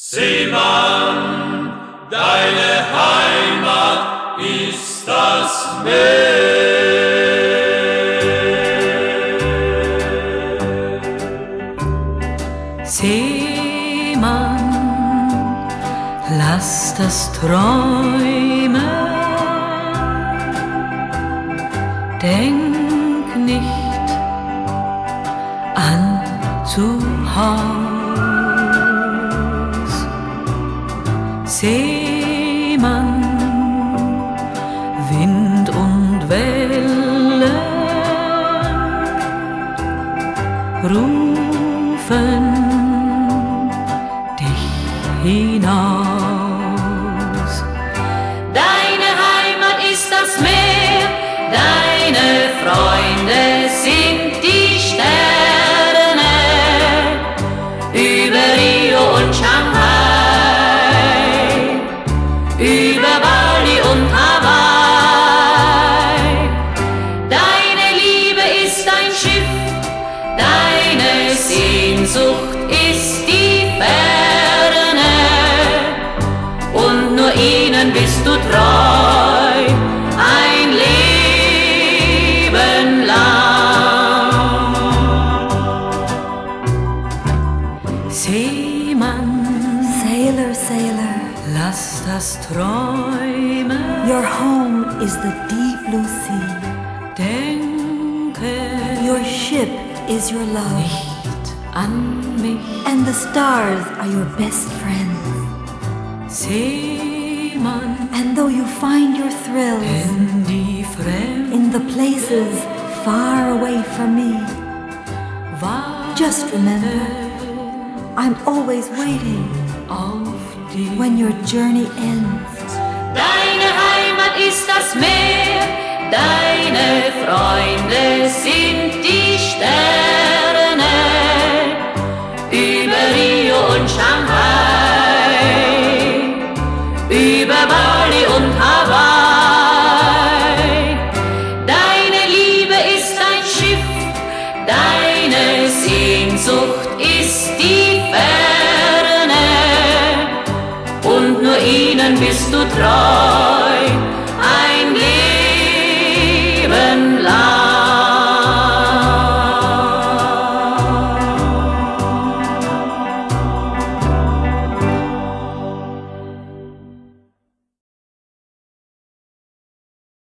Seemann, deine Heimat ist das Meer. Seemann, lass das träumen, denk nicht an zu Haus. Seemann, Wind und Wellen rufen dich hinaus. Deine Heimat ist das Meer, deine Freunde sind die Sterne über Rio und Shanghai, über Bali und Hawaii. Deine Liebe ist ein Schiff, deine Sehnsucht ist die Ferne, und nur ihnen bist du treu, ein Leben lang. Seemann, Sailor, sailor, lass das träumen, your home is the deep blue sea. denke Your ship is your love, nicht an mich. and the stars are your best friends. Seemann, And though you find your thrills in die Fremde in the places far away from me, just remember, I'm always waiting auf die when your journey ends. Deine Heimat ist das Meer, deine Freunde sind die Sterne über Rio und Shanghai, über Bali und Hawaii. Deine Liebe ist ein Schiff, deine Sehnsucht ist die Ferne, und nur ihnen bist du treu.